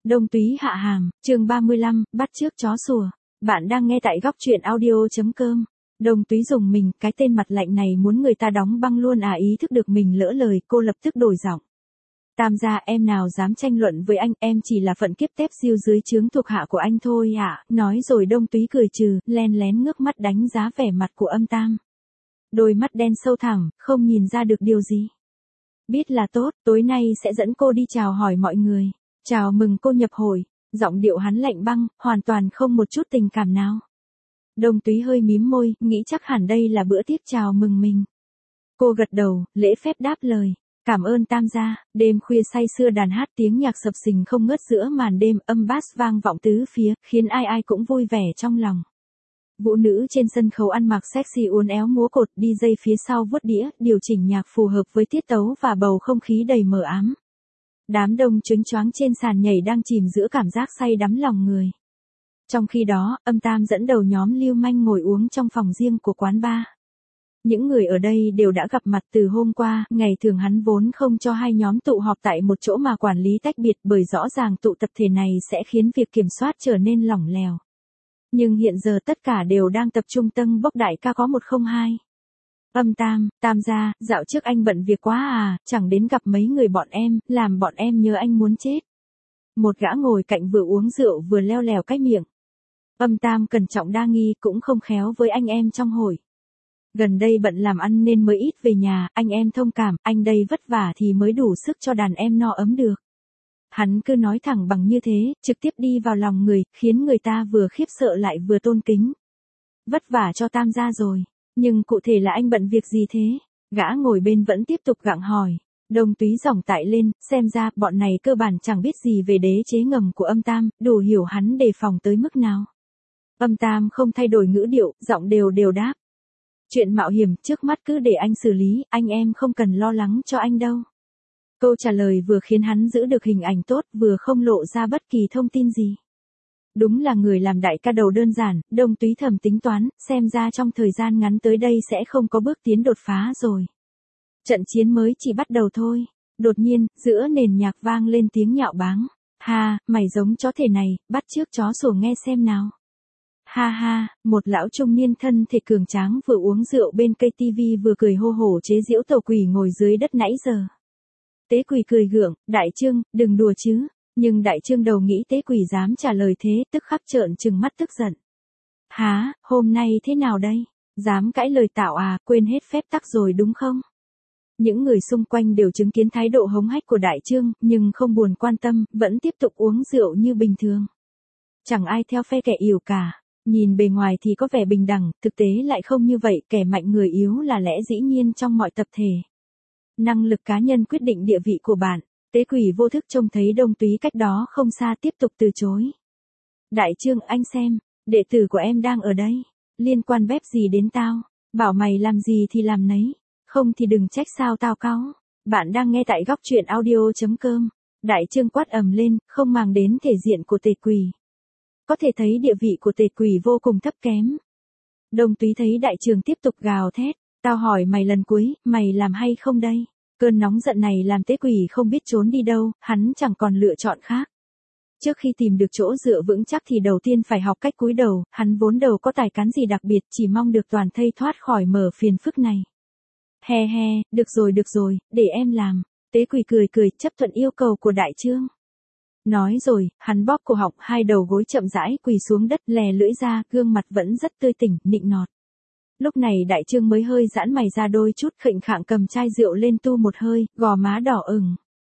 Đông Túy hạ hàm, chương 35, bắt chước chó sủa. Bạn đang nghe tại góc truyện audio.com. Đông Túy dùng mình, cái tên mặt lạnh này muốn người ta đóng băng luôn à? Ý thức được mình lỡ lời, cô lập tức đổi giọng. Tam gia, em nào dám tranh luận với anh, em chỉ là phận kiếp tép siêu dưới trướng thuộc hạ của anh thôi ạ. Nói rồi Đông Túy cười trừ, len lén ngước mắt đánh giá vẻ mặt của Âm Tam. Đôi mắt đen sâu thẳm, không nhìn ra được điều gì. Biết là tốt, tối nay sẽ dẫn cô đi chào hỏi mọi người. Chào mừng cô nhập hội. Giọng điệu hắn lạnh băng, hoàn toàn không một chút tình cảm nào. Đông Túy hơi mím môi, nghĩ chắc hẳn đây là bữa tiếp chào mừng mình. Cô gật đầu, lễ phép đáp lời. Cảm ơn Tam gia. Đêm khuya say sưa đàn hát, tiếng nhạc sập sình không ngớt giữa màn đêm, âm bass vang vọng tứ phía, khiến ai ai cũng vui vẻ trong lòng. Vũ nữ trên sân khấu ăn mặc sexy uốn éo múa cột, DJ phía sau vuốt đĩa, điều chỉnh nhạc phù hợp với tiết tấu và bầu không khí đầy mờ ám. Đám đông choáng choáng trên sàn nhảy đang chìm giữa cảm giác say đắm lòng người. Trong khi đó, Âm Tam dẫn đầu nhóm lưu manh ngồi uống trong phòng riêng của quán bar. Những người ở đây đều đã gặp mặt từ hôm qua, ngày thường hắn vốn không cho hai nhóm tụ họp tại một chỗ mà quản lý tách biệt, bởi rõ ràng tụ tập thể này sẽ khiến việc kiểm soát trở nên lỏng lẻo. Nhưng hiện giờ tất cả đều đang tập trung tâng bốc đại ca có 102. Âm Tam, Tam gia, dạo trước anh bận việc quá à, chẳng đến gặp mấy người bọn em, làm bọn em nhớ anh muốn chết. Một gã ngồi cạnh vừa uống rượu vừa leo lèo cái miệng. Âm Tam cẩn trọng đa nghi, cũng không khéo với anh em trong hội. Gần đây bận làm ăn nên mới ít về nhà, anh em thông cảm, anh đây vất vả thì mới đủ sức cho đàn em no ấm được. Hắn cứ nói thẳng bằng như thế, trực tiếp đi vào lòng người, khiến người ta vừa khiếp sợ lại vừa tôn kính. Vất vả cho Tam gia rồi, nhưng cụ thể là anh bận việc gì thế? Gã ngồi bên vẫn tiếp tục gặng hỏi. Đông Túy giọng tại lên, xem ra bọn này cơ bản chẳng biết gì về đế chế ngầm của Âm Tam, đủ hiểu hắn đề phòng tới mức nào. Âm Tam không thay đổi ngữ điệu, giọng đều đều đáp. Chuyện mạo hiểm trước mắt cứ để anh xử lý, anh em không cần lo lắng cho anh đâu. Câu trả lời vừa khiến hắn giữ được hình ảnh tốt, vừa không lộ ra bất kỳ thông tin gì. Đúng là người làm đại ca đầu đơn giản, Đông Túy thầm tính toán, xem ra trong thời gian ngắn tới đây sẽ không có bước tiến đột phá rồi. Trận chiến mới chỉ bắt đầu thôi. Đột nhiên, giữa nền nhạc vang lên tiếng nhạo báng. Ha, mày giống chó thể này, bắt chước chó sủa nghe xem nào. Ha ha, một lão trung niên thân thể cường tráng vừa uống rượu bên cây tivi vừa cười hô hổ chế giễu tàu quỷ ngồi dưới đất nãy giờ. Tế Quỷ cười gượng, Đại Trương, đừng đùa chứ. Nhưng Đại Trương đầu nghĩ Tế Quỷ dám trả lời thế, tức khắc trợn trừng mắt tức giận. Hả, hôm nay thế nào đây? Dám cãi lời tảo à, quên hết phép tắc rồi đúng không? Những người xung quanh đều chứng kiến thái độ hống hách của Đại Trương, nhưng không buồn quan tâm, vẫn tiếp tục uống rượu như bình thường. Chẳng ai theo phe kẻ yếu cả. Nhìn bề ngoài thì có vẻ bình đẳng, thực tế lại không như vậy, kẻ mạnh người yếu là lẽ dĩ nhiên trong mọi tập thể. Năng lực cá nhân quyết định địa vị của bạn. Tế Quỷ vô thức trông thấy Đông Túy cách đó không xa tiếp tục từ chối. Đại Trương, anh xem, đệ tử của em đang ở đây. Liên quan bép gì đến tao? Bảo mày làm gì thì làm nấy. Không thì đừng trách sao tao cáu. Bạn đang nghe tại góc truyện audio.com. Đại Trương quát ầm lên, không màng đến thể diện của Tề Quỷ. Có thể thấy địa vị của Tề Quỷ vô cùng thấp kém. Đông Túy thấy Đại Trương tiếp tục gào thét. Tao hỏi mày lần cuối, mày làm hay không đây? Cơn nóng giận này làm Tế Quỷ không biết trốn đi đâu, hắn chẳng còn lựa chọn khác. Trước khi tìm được chỗ dựa vững chắc thì đầu tiên phải học cách cúi đầu, hắn vốn đầu có tài cán gì đặc biệt, chỉ mong được toàn thây thoát khỏi mở phiền phức này. He he, được rồi, để em làm. Tế Quỷ cười cười chấp thuận yêu cầu của Đại Trương. Nói rồi, hắn bóp cổ họng, hai đầu gối chậm rãi quỳ xuống đất, lè lưỡi ra, gương mặt vẫn rất tươi tỉnh, nịnh nọt. Lúc này Đại Trương mới hơi giãn mày ra đôi chút, khệnh khạng cầm chai rượu lên tu một hơi, gò má đỏ ửng.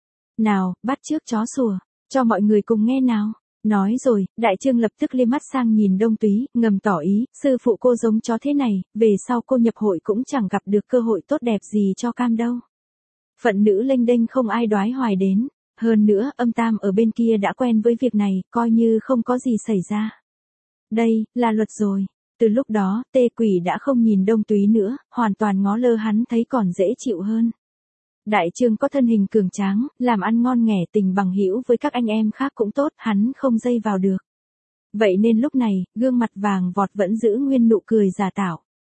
Nào, bắt chước chó sủa, cho mọi người cùng nghe nào. Nói rồi, Đại Trương lập tức liếc mắt sang nhìn Đông Túy, ngầm tỏ ý, sư phụ cô giống chó thế này, về sau cô nhập hội cũng chẳng gặp được cơ hội tốt đẹp gì cho cam đâu. Phận nữ lênh đênh không ai đoái hoài đến, hơn nữa Âm Tam ở bên kia đã quen với việc này, coi như không có gì xảy ra. Đây, là luật rồi. Từ lúc đó, Tề Quỷ đã không nhìn Đông Túy nữa, hoàn toàn ngó lơ hắn thấy còn dễ chịu hơn. Đại Trương có thân hình cường tráng, làm ăn ngon nghẻ, tình bằng hữu với các anh em khác cũng tốt, hắn không dây vào được. Vậy nên lúc này, gương mặt vàng vọt vẫn giữ nguyên nụ cười giả tạo.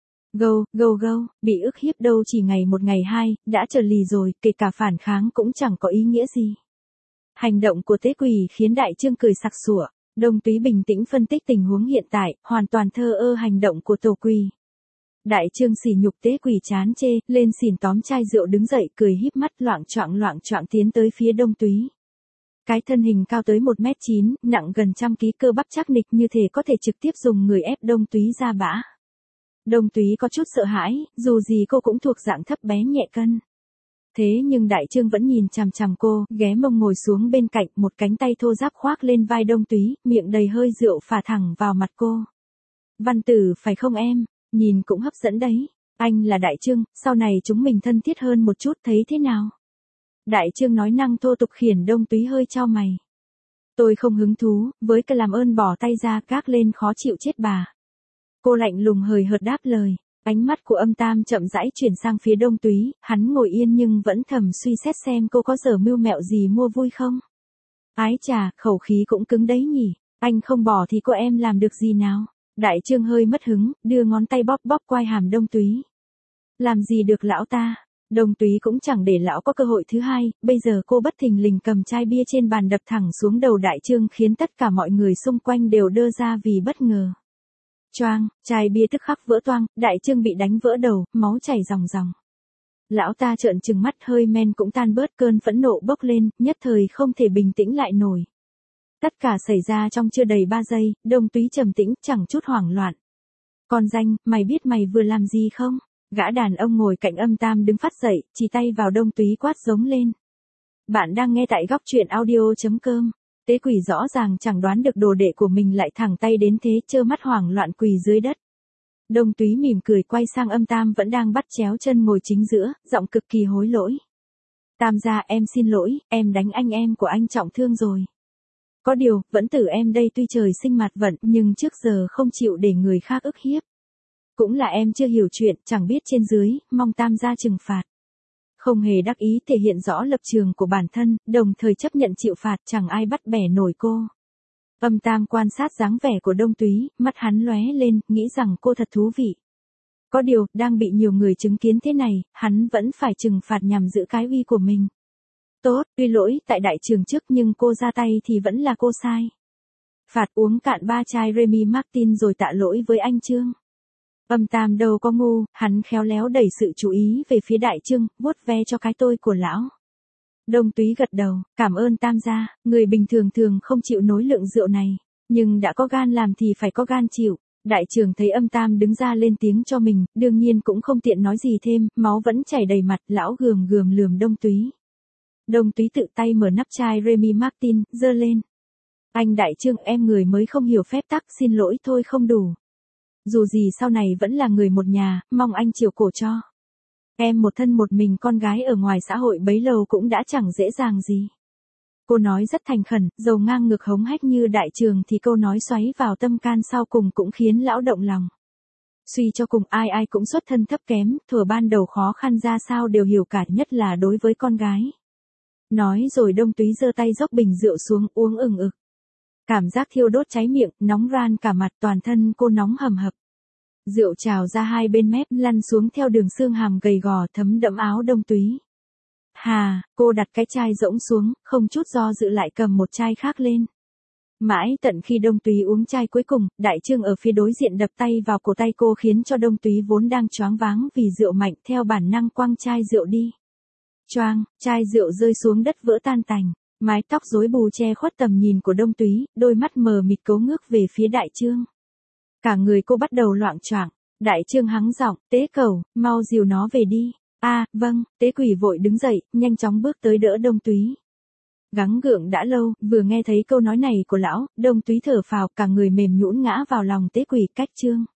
Go, bị ức hiếp đâu chỉ ngày một ngày hai, đã trở lì rồi, kể cả phản kháng cũng chẳng có ý nghĩa gì. Hành động của tế quỷ khiến Đại Trương cười sặc sủa. Đông Túy bình tĩnh phân tích tình huống hiện tại, hoàn toàn thờ ơ hành động của tổ quỷ. Đại Trương sỉ nhục tế quỷ chán chê, lên xỉn tóm chai rượu đứng dậy cười híp mắt loạng choạng tiến tới phía Đông Túy. Cái thân hình cao tới 1m9, nặng gần 100 kg cơ bắp chắc nịch như thể có thể trực tiếp dùng người ép Đông Túy ra bã. Đông Túy có chút sợ hãi, dù gì cô cũng thuộc dạng thấp bé nhẹ cân. Thế nhưng Đại Trương vẫn nhìn chằm chằm cô, ghé mông ngồi xuống bên cạnh, một cánh tay thô ráp khoác lên vai Đông Túy, miệng đầy hơi rượu phả thẳng vào mặt cô. Văn tử phải không em? Nhìn cũng hấp dẫn đấy. Anh là Đại Trương, sau này chúng mình thân thiết hơn một chút thấy thế nào? Đại Trương nói năng thô tục khiển Đông Túy hơi chau mày. Tôi không hứng thú, với cái làm ơn bỏ tay ra gác lên khó chịu chết bà. Cô lạnh lùng hời hợt đáp lời. Ánh mắt của Âm Tam chậm rãi chuyển sang phía Đông Túy, hắn ngồi yên nhưng vẫn thầm suy xét xem cô có giờ mưu mẹo gì mua vui không. Ái chà, khẩu khí cũng cứng đấy nhỉ, anh không bỏ thì cô em làm được gì nào. Đại Trương hơi mất hứng, đưa ngón tay bóp bóp quai hàm Đông Túy. Làm gì được lão ta, Đông Túy cũng chẳng để lão có cơ hội thứ hai, bây giờ cô bất thình lình cầm chai bia trên bàn đập thẳng xuống đầu Đại Trương khiến tất cả mọi người xung quanh đều đơ ra vì bất ngờ. Choang, chai bia tức khắc vỡ toang, Đại Trương bị đánh vỡ đầu, máu chảy ròng ròng. Lão ta trợn trừng mắt, hơi men cũng tan bớt, cơn phẫn nộ bốc lên, nhất thời không thể bình tĩnh lại nổi. Tất cả xảy ra trong chưa đầy 3 giây, Đông Túy trầm tĩnh, chẳng chút hoảng loạn. Con danh, mày biết mày vừa làm gì không? Gã đàn ông ngồi cạnh Âm Tam đứng phát dậy, chỉ tay vào Đông Túy quát giống lên. Bạn đang nghe tại góc truyện audio.com. Tế quỷ rõ ràng chẳng đoán được đồ đệ của mình lại thẳng tay đến thế, trơ mắt hoảng loạn quỳ dưới đất. Đông Túy mỉm cười quay sang Âm Tam vẫn đang bắt chéo chân ngồi chính giữa, giọng cực kỳ hối lỗi. Tam gia, em xin lỗi, em đánh anh em của anh trọng thương rồi. Có điều, vẫn tử em đây tuy trời sinh mặt vận nhưng trước giờ không chịu để người khác ức hiếp. Cũng là em chưa hiểu chuyện, chẳng biết trên dưới, mong Tam gia trừng phạt. Không hề đắc ý thể hiện rõ lập trường của bản thân, đồng thời chấp nhận chịu phạt, chẳng ai bắt bẻ nổi cô. Âm Tam quan sát dáng vẻ của Đông Túy, mắt hắn lóe lên, nghĩ rằng cô thật thú vị. Có điều, đang bị nhiều người chứng kiến thế này, hắn vẫn phải trừng phạt nhằm giữ cái uy của mình. Tốt, tuy lỗi tại đại trường trước nhưng cô ra tay thì vẫn là cô sai. Phạt uống cạn 3 chai Remy Martin rồi tạ lỗi với anh Trương. Âm Tam đâu có ngu, hắn khéo léo đẩy sự chú ý về phía Đại Trương, vuốt ve cho cái tôi của lão. Đông Túy gật đầu, cảm ơn Tam gia, người bình thường thường không chịu nối lượng rượu này, nhưng đã có gan làm thì phải có gan chịu. Đại trưởng thấy Âm Tam đứng ra lên tiếng cho mình, đương nhiên cũng không tiện nói gì thêm, máu vẫn chảy đầy mặt, lão gườm gườm lườm Đông Túy. Đông Túy tự tay mở nắp chai Remy Martin, giơ lên. Anh Đại Trương, em người mới không hiểu phép tắc, xin lỗi thôi không đủ. Dù gì sau này vẫn là người một nhà, mong anh chiều cổ cho. Em một thân một mình con gái ở ngoài xã hội bấy lâu cũng đã chẳng dễ dàng gì. Cô nói rất thành khẩn, dầu ngang ngược hống hách như Đại Trường thì câu nói xoáy vào tâm can sau cùng cũng khiến lão động lòng. Suy cho cùng ai ai cũng xuất thân thấp kém, thuở ban đầu khó khăn ra sao đều hiểu cả, nhất là đối với con gái. Nói rồi Đông Túy giơ tay dốc bình rượu xuống uống ừng ực. Cảm giác thiêu đốt cháy miệng, nóng ran cả mặt, toàn thân cô nóng hầm hập. Rượu trào ra hai bên mép, lăn xuống theo đường xương hàm gầy gò thấm đẫm áo Đông Túy. Hà, cô đặt cái chai rỗng xuống, không chút do dự lại cầm một chai khác lên. Mãi tận khi Đông Túy uống chai cuối cùng, Đại Trương ở phía đối diện đập tay vào cổ tay cô khiến cho Đông Túy vốn đang choáng váng vì rượu mạnh theo bản năng quăng chai rượu đi. Choang, chai rượu rơi xuống đất vỡ tan tành. Mái tóc rối bù che khuất tầm nhìn của Đông Túy, đôi mắt mờ mịt cố ngước về phía Đại Trương. Cả người cô bắt đầu loạng choạng. Đại Trương hắng giọng, Tế Cẩu, mau dìu nó về đi. Vâng, Tế Quỷ vội đứng dậy, nhanh chóng bước tới đỡ Đông Túy. Gắng gượng đã lâu, vừa nghe thấy câu nói này của lão, Đông Túy thở phào, cả người mềm nhũn ngã vào lòng Tế Quỷ. Cách Trương.